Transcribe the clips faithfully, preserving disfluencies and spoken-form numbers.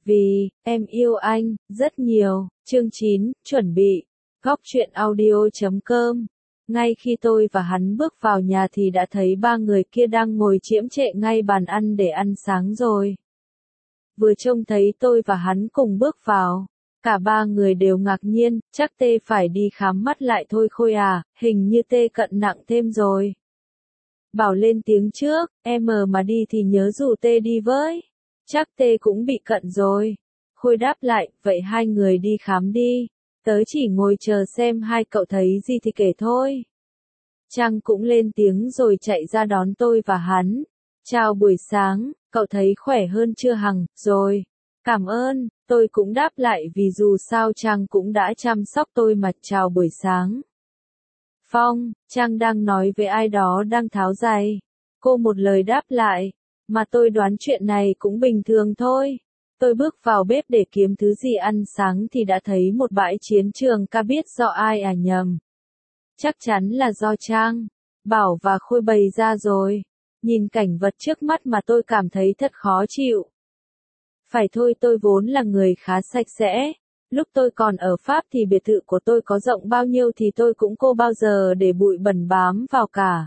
Vì, em yêu anh, rất nhiều. Chương chín, chuẩn bị. Góc truyện audio chấm com. Ngay khi tôi và hắn bước vào nhà thì đã thấy ba người kia đang ngồi chiếm trệ ngay bàn ăn để ăn sáng rồi. Vừa trông thấy tôi và hắn cùng bước vào, cả ba người đều ngạc nhiên, chắc tê phải đi khám mắt lại thôi Khôi à, hình như tê cận nặng thêm rồi. Bảo lên tiếng trước, em mà đi thì nhớ rủ tê đi với. Chắc tê cũng bị cận rồi. Khôi đáp lại, vậy hai người đi khám đi. Tớ chỉ ngồi chờ xem hai cậu thấy gì thì kể thôi. Trang cũng lên tiếng rồi chạy ra đón tôi và hắn. Chào buổi sáng, cậu thấy khỏe hơn chưa Hằng, rồi. Cảm ơn, tôi cũng đáp lại vì dù sao Trang cũng đã chăm sóc tôi mà. Chào buổi sáng. Phong, Trang đang nói với ai đó đang tháo giày. Cô một lời đáp lại, mà tôi đoán chuyện này cũng bình thường thôi. Tôi bước vào bếp để kiếm thứ gì ăn sáng thì đã thấy một bãi chiến trường ca biết do ai à nhầm. Chắc chắn là do Trang, Bảo và Khôi bày ra rồi. Nhìn cảnh vật trước mắt mà tôi cảm thấy thật khó chịu. Phải thôi, tôi vốn là người khá sạch sẽ. Lúc tôi còn ở Pháp thì biệt thự của tôi có rộng bao nhiêu thì tôi cũng cô bao giờ để bụi bẩn bám vào cả.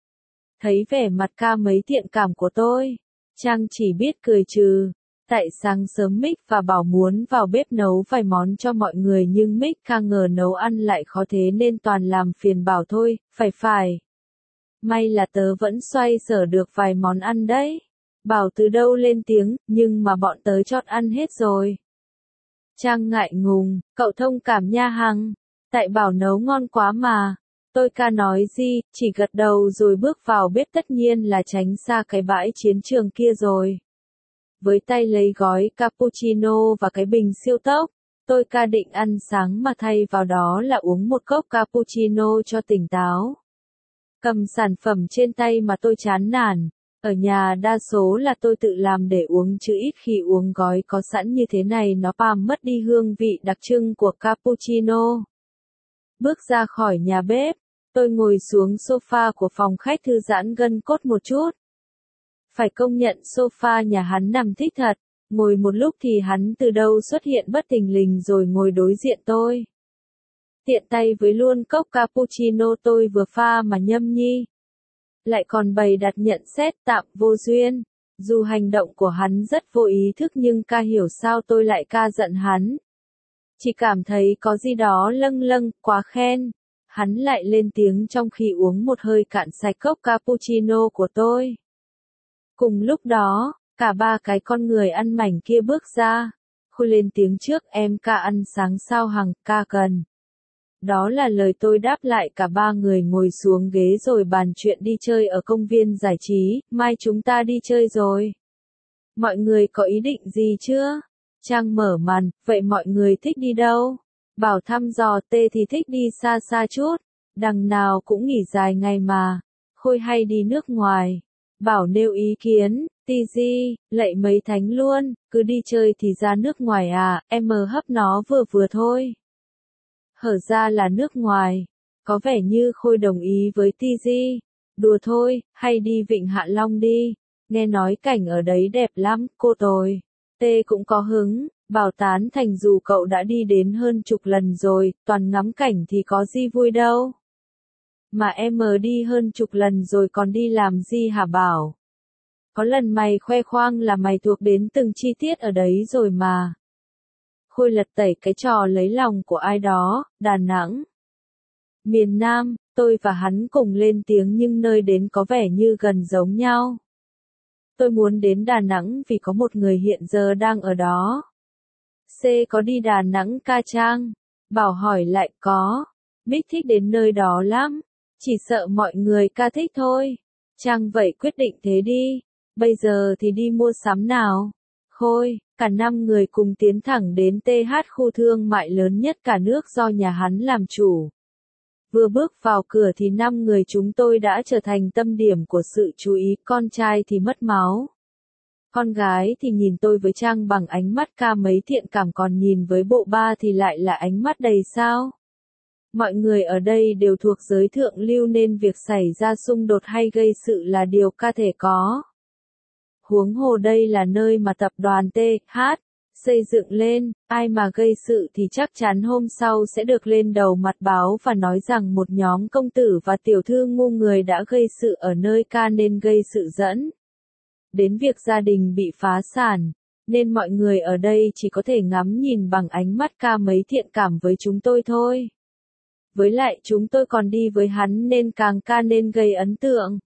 Thấy vẻ mặt ca mấy thiện cảm của tôi, Trang chỉ biết cười trừ. Tại sáng sớm Mick và Bảo muốn vào bếp nấu vài món cho mọi người nhưng Mick ca ngờ nấu ăn lại khó thế nên toàn làm phiền Bảo thôi, phải phải. May là tớ vẫn xoay sở được vài món ăn đấy. Bảo từ đâu lên tiếng, nhưng mà bọn tớ chót ăn hết rồi. Trang ngại ngùng, cậu thông cảm nha Hằng. Tại Bảo nấu ngon quá mà. Tôi ca nói gì, chỉ gật đầu rồi bước vào bếp, tất nhiên là tránh xa cái bãi chiến trường kia rồi. Với tay lấy gói cappuccino và cái bình siêu tốc, tôi ca định ăn sáng mà thay vào đó là uống một cốc cappuccino cho tỉnh táo. Cầm sản phẩm trên tay mà tôi chán nản. Ở nhà đa số là tôi tự làm để uống chứ ít khi uống gói có sẵn như thế này, nó làm mất đi hương vị đặc trưng của cappuccino. Bước ra khỏi nhà bếp, tôi ngồi xuống sofa của phòng khách thư giãn gân cốt một chút. Phải công nhận sofa nhà hắn nằm thích thật, ngồi một lúc thì hắn từ đâu xuất hiện bất thình lình rồi ngồi đối diện tôi. Tiện tay với luôn cốc cappuccino tôi vừa pha mà nhâm nhi. Lại còn bày đặt nhận xét tạm vô duyên. Dù hành động của hắn rất vô ý thức nhưng ca hiểu sao tôi lại ca giận hắn. Chỉ cảm thấy có gì đó lâng lâng, quá khen. Hắn lại lên tiếng trong khi uống một hơi cạn sạch cốc cappuccino của tôi. Cùng lúc đó, cả ba cái con người ăn mảnh kia bước ra. Khôi lên tiếng trước, em ca ăn sáng sao Hằng, ca cần. Đó là lời tôi đáp lại. Cả ba người ngồi xuống ghế rồi bàn chuyện đi chơi ở công viên giải trí, mai chúng ta đi chơi rồi. Mọi người có ý định gì chưa? Trang mở màn, vậy mọi người thích đi đâu? Bảo thăm dò, tê thì thích đi xa xa chút, đằng nào cũng nghỉ dài ngày mà. Khôi hay đi nước ngoài. Bảo nêu ý kiến, tì di, lạy mấy thánh luôn, cứ đi chơi thì ra nước ngoài à, em mờ hấp nó vừa vừa thôi. Hở ra là nước ngoài, có vẻ như Khôi đồng ý với tê giê, đùa thôi, hay đi Vịnh Hạ Long đi, nghe nói cảnh ở đấy đẹp lắm, cô tôi. Tê cũng có hứng, Bảo tán thành dù cậu đã đi đến hơn chục lần rồi, toàn ngắm cảnh thì có gì vui đâu. Mà em mờ đi hơn chục lần rồi còn đi làm gì hả Bảo? Có lần mày khoe khoang là mày thuộc đến từng chi tiết ở đấy rồi mà. Khôi lật tẩy cái trò lấy lòng của ai đó, Đà Nẵng. Miền Nam, tôi và hắn cùng lên tiếng nhưng nơi đến có vẻ như gần giống nhau. Tôi muốn đến Đà Nẵng vì có một người hiện giờ đang ở đó. C có đi Đà Nẵng ca Trang? Bảo hỏi lại có. Mick thích đến nơi đó lắm. Chỉ sợ mọi người ca thích thôi. Trang vậy quyết định thế đi. Bây giờ thì đi mua sắm nào. Khôi, cả năm người cùng tiến thẳng đến tê hát, khu thương mại lớn nhất cả nước do nhà hắn làm chủ. Vừa bước vào cửa thì năm người chúng tôi đã trở thành tâm điểm của sự chú ý, con trai thì mất máu. Con gái thì nhìn tôi với Trang bằng ánh mắt ca mấy thiện cảm, còn nhìn với bộ ba thì lại là ánh mắt đầy sao. Mọi người ở đây đều thuộc giới thượng lưu nên việc xảy ra xung đột hay gây sự là điều có thể có. Huống hồ đây là nơi mà tập đoàn tê hát xây dựng lên, ai mà gây sự thì chắc chắn hôm sau sẽ được lên đầu mặt báo và nói rằng một nhóm công tử và tiểu thư ngu người đã gây sự ở nơi ca nên gây sự dẫn đến việc gia đình bị phá sản, nên mọi người ở đây chỉ có thể ngắm nhìn bằng ánh mắt ca mấy thiện cảm với chúng tôi thôi. Với lại chúng tôi còn đi với hắn nên càng ca nên gây ấn tượng.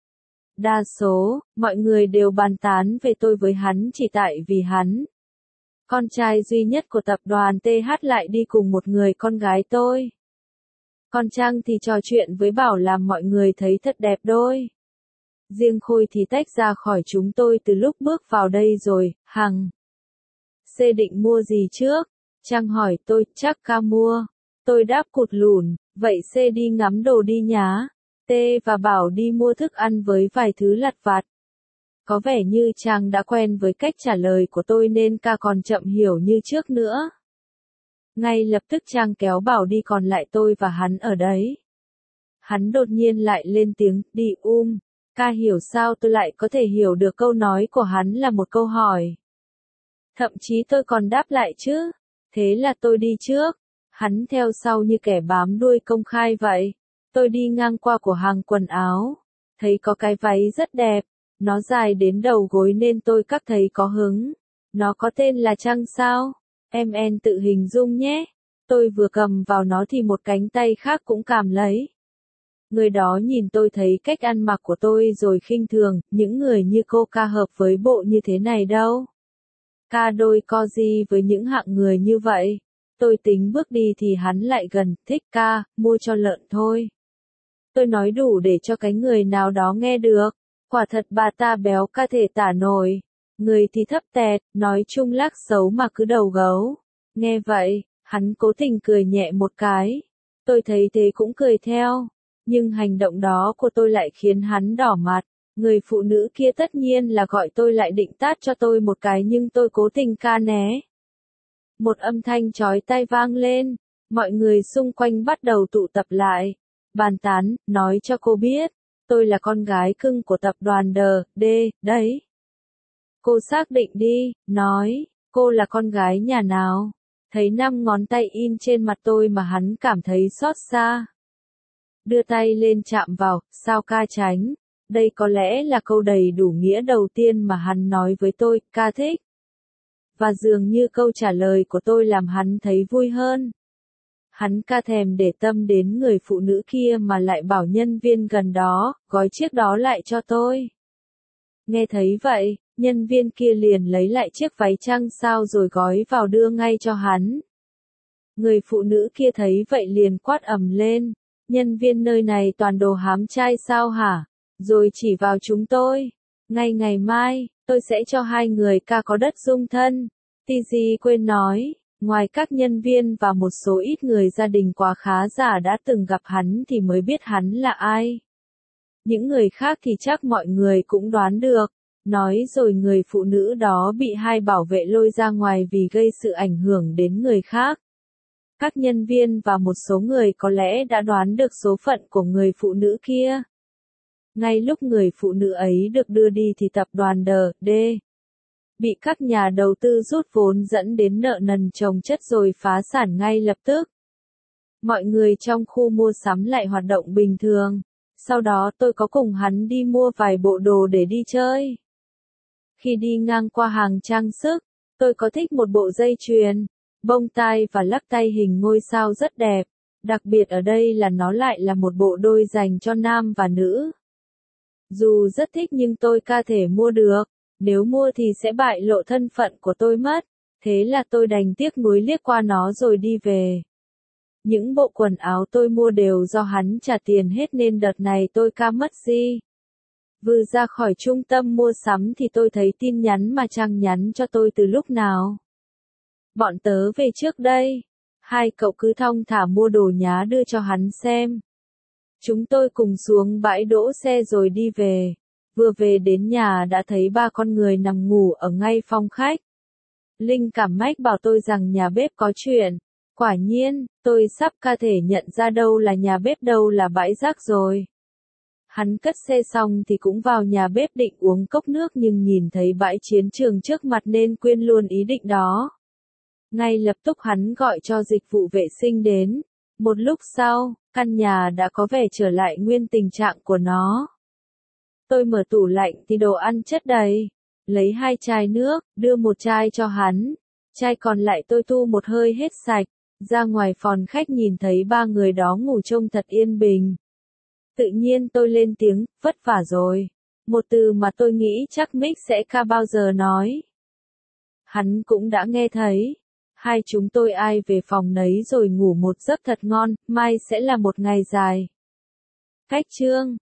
Đa số, mọi người đều bàn tán về tôi với hắn chỉ tại vì hắn, con trai duy nhất của tập đoàn tê hát lại đi cùng một người con gái tôi. Còn Trang thì trò chuyện với Bảo làm mọi người thấy thật đẹp đôi. Riêng Khôi thì tách ra khỏi chúng tôi từ lúc bước vào đây rồi. Hằng C định mua gì trước? Trang hỏi tôi, chắc ca mua. Tôi đáp cụt lùn, vậy C đi ngắm đồ đi nhá. T và Bảo đi mua thức ăn với vài thứ lặt vặt. Có vẻ như Trang đã quen với cách trả lời của tôi nên ca còn chậm hiểu như trước nữa. Ngay lập tức Trang kéo Bảo đi còn lại tôi và hắn ở đấy. Hắn đột nhiên lại lên tiếng, đi um. Ca hiểu sao tôi lại có thể hiểu được câu nói của hắn là một câu hỏi. Thậm chí tôi còn đáp lại chứ. Thế là tôi đi trước. Hắn theo sau như kẻ bám đuôi công khai vậy. Tôi đi ngang qua của hàng quần áo. Thấy có cái váy rất đẹp. Nó dài đến đầu gối nên tôi cảm thấy có hứng. Nó có tên là Trăng sao? Em en tự hình dung nhé. Tôi vừa cầm vào nó thì một cánh tay khác cũng cảm lấy. Người đó nhìn tôi thấy cách ăn mặc của tôi rồi khinh thường, những người như cô ca hợp với bộ như thế này đâu. Ca đôi co gì với những hạng người như vậy. Tôi tính bước đi thì hắn lại gần, thích ca, mua cho lợn thôi. Tôi nói đủ để cho cái người nào đó nghe được. Quả thật bà ta béo ca thể tả nổi. Người thì thấp tẹt, nói chung lác xấu mà cứ đầu gấu. Nghe vậy, hắn cố tình cười nhẹ một cái. Tôi thấy thế cũng cười theo. Nhưng hành động đó của tôi lại khiến hắn đỏ mặt. Người phụ nữ kia tất nhiên là gọi tôi lại định tát cho tôi một cái nhưng tôi cố tình ca né. Một âm thanh chói tai vang lên. Mọi người xung quanh bắt đầu tụ tập lại. Bàn tán, nói cho cô biết. Tôi là con gái cưng của tập đoàn đê, đê, đấy. Cô xác định đi, nói, cô là con gái nhà nào? Thấy năm ngón tay in trên mặt tôi mà hắn cảm thấy xót xa. Đưa tay lên chạm vào, sao ca tránh? Đây có lẽ là câu đầy đủ nghĩa đầu tiên mà hắn nói với tôi, ca thích. Và dường như câu trả lời của tôi làm hắn thấy vui hơn. Hắn ca thèm để tâm đến người phụ nữ kia mà lại bảo nhân viên gần đó, gói chiếc đó lại cho tôi. Nghe thấy vậy, nhân viên kia liền lấy lại chiếc váy trăng sao rồi gói vào đưa ngay cho hắn. Người phụ nữ kia thấy vậy liền quát ầm lên, nhân viên nơi này toàn đồ hám trai sao hả? Rồi chỉ vào chúng tôi. Ngay ngày mai, tôi sẽ cho hai người ca có đất dung thân. tê giê quên nói. Ngoài các nhân viên và một số ít người gia đình quá khá giả đã từng gặp hắn thì mới biết hắn là ai. Những người khác thì chắc mọi người cũng đoán được. Nói rồi người phụ nữ đó bị hai bảo vệ lôi ra ngoài vì gây sự ảnh hưởng đến người khác. Các nhân viên và một số người có lẽ đã đoán được số phận của người phụ nữ kia. Ngay lúc người phụ nữ ấy được đưa đi thì tập đoàn đê, đê bị các nhà đầu tư rút vốn dẫn đến nợ nần chồng chất rồi phá sản ngay lập tức. Mọi người trong khu mua sắm lại hoạt động bình thường. Sau đó tôi có cùng hắn đi mua vài bộ đồ để đi chơi. Khi đi ngang qua hàng trang sức, tôi có thích một bộ dây chuyền, bông tai và lắc tay hình ngôi sao rất đẹp. Đặc biệt ở đây là nó lại là một bộ đôi dành cho nam và nữ. Dù rất thích nhưng tôi ca thể mua được. Nếu mua thì sẽ bại lộ thân phận của tôi mất. Thế là tôi đành tiếc nuối liếc qua nó rồi đi về. Những bộ quần áo tôi mua đều do hắn trả tiền hết nên đợt này tôi ca mất gì. Vừa ra khỏi trung tâm mua sắm thì tôi thấy tin nhắn mà Trang nhắn cho tôi từ lúc nào. Bọn tớ về trước đây. Hai cậu cứ thong thả mua đồ nhá đưa cho hắn xem. Chúng tôi cùng xuống bãi đỗ xe rồi đi về. Vừa về đến nhà đã thấy ba con người nằm ngủ ở ngay phòng khách. Linh cảm mách bảo tôi rằng nhà bếp có chuyện. Quả nhiên, tôi sắp ca thể nhận ra đâu là nhà bếp đâu là bãi rác rồi. Hắn cất xe xong thì cũng vào nhà bếp định uống cốc nước nhưng nhìn thấy bãi chiến trường trước mặt nên quên luôn ý định đó. Ngay lập tức hắn gọi cho dịch vụ vệ sinh đến. Một lúc sau, căn nhà đã có vẻ trở lại nguyên tình trạng của nó. Tôi mở tủ lạnh thì đồ ăn chất đầy. Lấy hai chai nước, đưa một chai cho hắn. Chai còn lại tôi tu một hơi hết sạch. Ra ngoài phòng khách nhìn thấy ba người đó ngủ trông thật yên bình. Tự nhiên tôi lên tiếng, vất vả rồi. Một từ mà tôi nghĩ chắc Mick sẽ ca bao giờ nói. Hắn cũng đã nghe thấy. Hai chúng tôi ai về phòng nấy rồi ngủ một giấc thật ngon, mai sẽ là một ngày dài. Khách chương